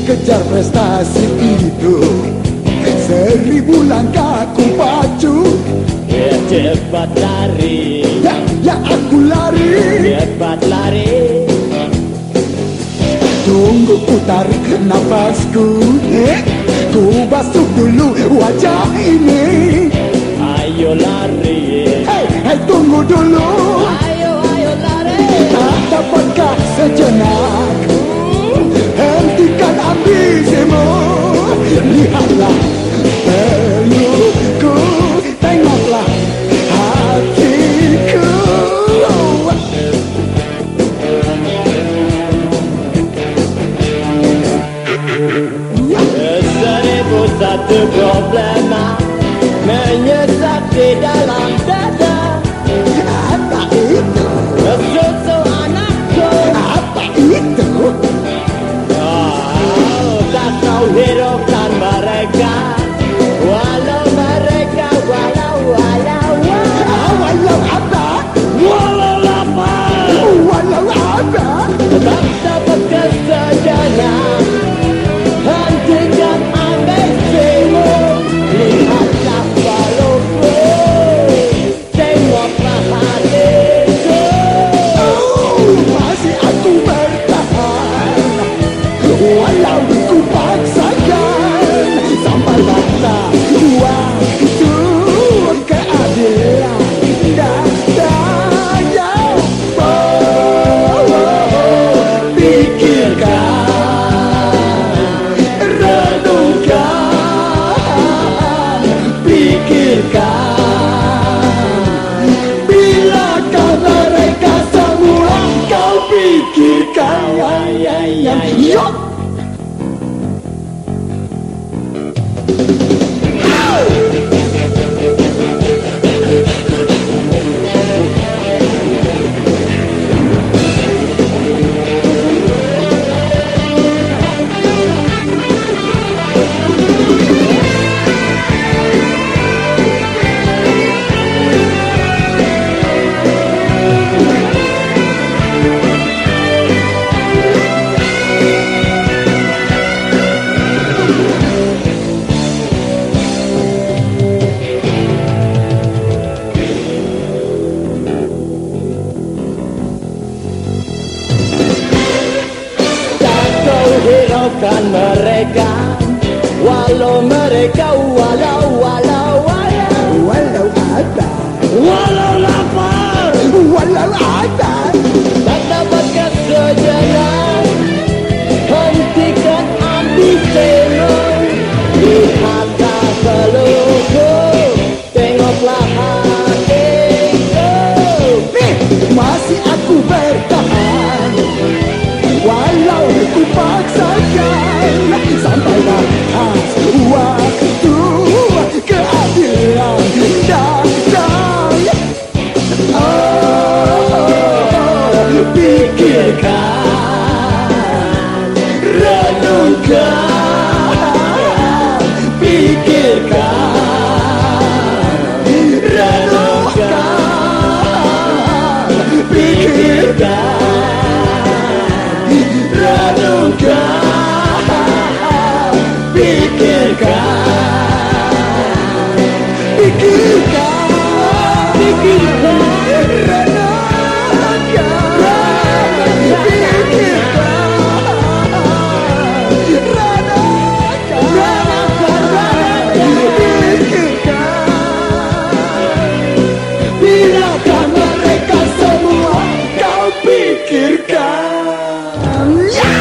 kejar prestasi itu, 1000 langkah ku pacu. Cepat lari, ya aku lari. cepat lari. Tunggu ku tarik nafasku, ku basuh dulu wajah ini. Ayo lari, Hei tunggu dulu, ayo lari. tak dapatkah sejenak hentikan ambisimu? Lihatlah pelukku, tengoklah hatiku. Seribu satu problema menyesak di dalam dada. Apa itu? Susu anakku, Apa itu? tak kau hiraukan mereka. Walau mereka, walau Walau apa? walau lapar, Walau apa? tetap dapat kesejenak. Hentikan ambisimu, lihatlah pelukku, tengoklah hatiku. Masih aku bertahan, walau ku paksakan, sampai datang waktu keadilan datang. Pikirkan, bilakah mereka semua kau pikirkan? Yo! Hiraukan mereka, walau mereka, walau apa? walau lapar, Walau apa? tak dapat kesejenak. Hentikan ambisimu, lihatlah pelukku, tengoklah hatiku. Masih aku bertahan, walau ku paksakan, sampai batas waktu keadilan datang. Pikirkan, renungkan, pikirkan, renungkan, pikirkan, renungkan, pikirkan, bilakah mereka semua kau pikirkan?